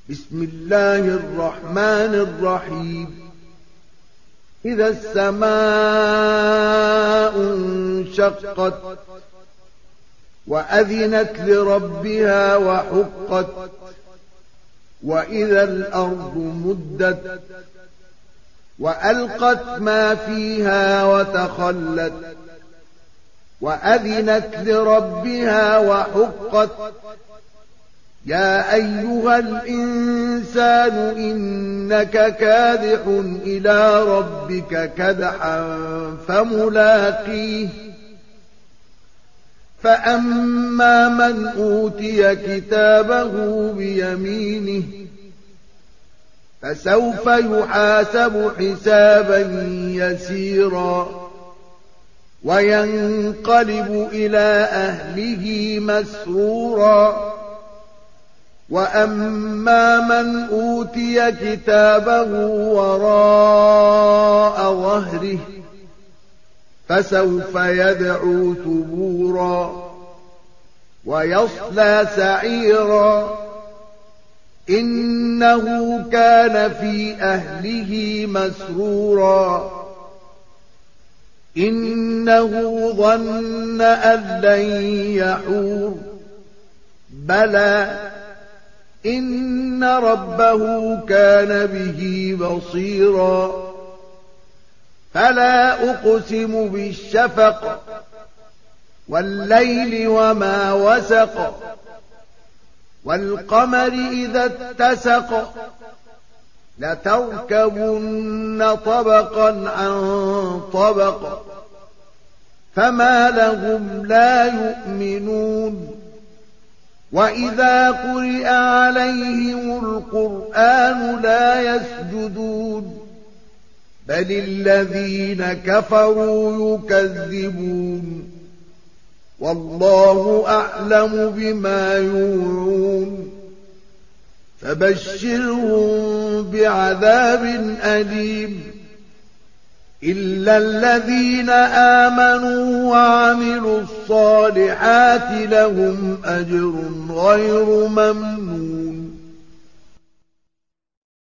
بسم الله الرحمن الرحيم إذا السماء انشقت وأذنت لربها وحقت وإذا الأرض مدت وألقت ما فيها وتخلت وأذنت لربها وحقت يا أيها الإنسان إنك كادح إلى ربك كدحا فملاقيه فأما من أوتي كتابه بيمينه فسوف يحاسب حسابا يسيرا وينقلب إلى أهله مسرورا وأما من أوتي كتابه وراء ظهره فسوف يدعو ثبورا ويصلى سعيرا إنه كان في أهله مسرورا إنه ظن أن لن يحور بلى إن ربه كان به بصيرا فلا أقسم بالشفق والليل وما وسق والقمر إذا اتسق لتركبن طبقا عن طبق فما لهم لا يؤمنون وإذا قرئ عليهم القرآن لا يسجدون بل الذين كفروا يكذبون والله أعلم بما يوعون فبشرهم بعذاب أليم إلا الذين آمنوا وعملوا الصالحات لهم أجر غير ممنون